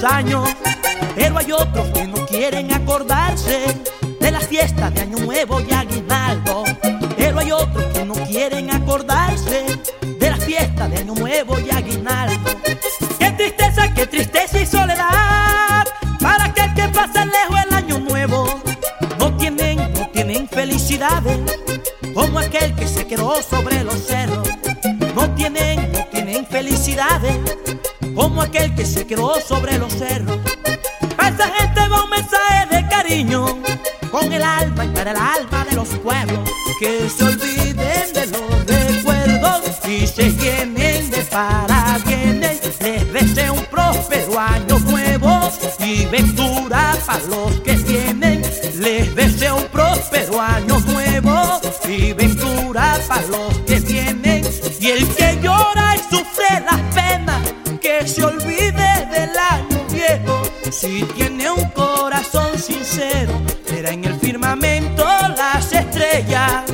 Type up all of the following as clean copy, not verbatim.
los años, pero hay otros que no quieren acordarse de las fiestas de Año Nuevo y Aguinaldo. Pero hay otros que no quieren acordarse de las fiestas de Año Nuevo y Aguinaldo. Qué tristeza y soledad para aquel que pasa lejos el Año Nuevo. No tienen felicidades como aquel que se quedó sobre los cerros. No tienen felicidades como aquel que se quedó sobre los cerros. Para esa gente va un mensaje de cariño con el alma y para el alma de los pueblos. Que se olviden de los recuerdos y se llenen de parabienes. Les deseo un próspero año nuevo y ventura para los que tienen. Les deseo un próspero año nuevo y ventura para los que tienen. Y el que llora y sufre las penas, que se olvide del año viejo. Si tiene un corazón sincero, verá en el firmamento las estrellas.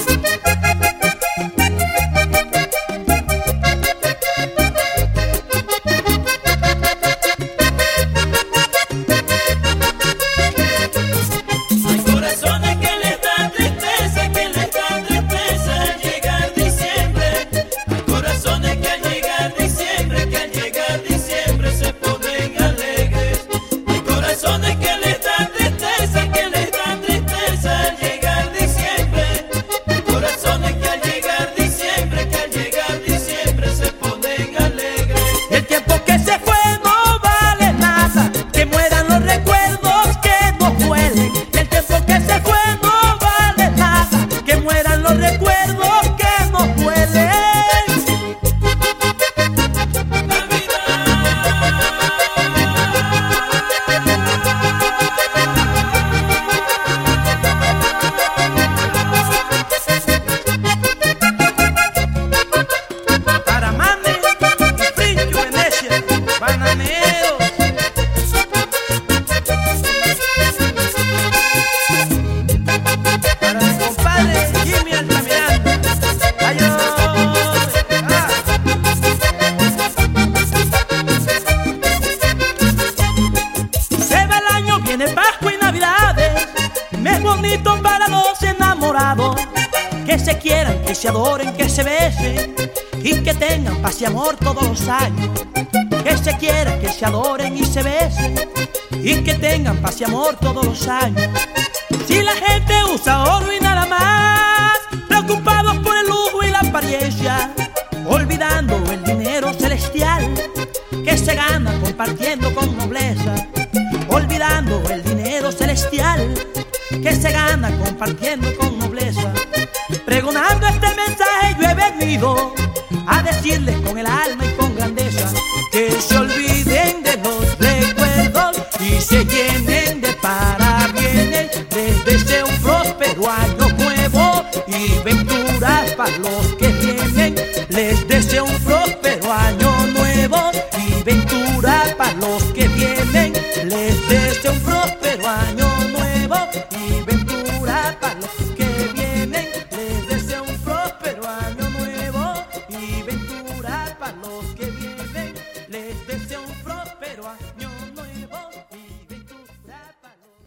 Que se quieran, que se adoren, que se besen y que tengan paz y amor todos los años. Que se quieran, que se adoren y se besen y que tengan paz y amor todos los años. Si la gente usa oro y nada más, preocupados por el lujo y la apariencia, olvidando el dinero celestial que se gana compartiendo con nobleza. Olvidando el dinero celestial que se gana compartiendo con nobleza. Pregonando este mensaje yo he venido a decirles con el alma y con grandeza que se olviden de los recuerdos y se llenen de parabienes. Les deseo un próspero año nuevo y venturas para los que vienen. Les deseo un próspero año nuevo y venturas para los que vienen. Les deseo un próspero año nuevo y ventura para los que vienen. Les deseo un próspero año nuevo y ventura para los que vienen. Les deseo un próspero año.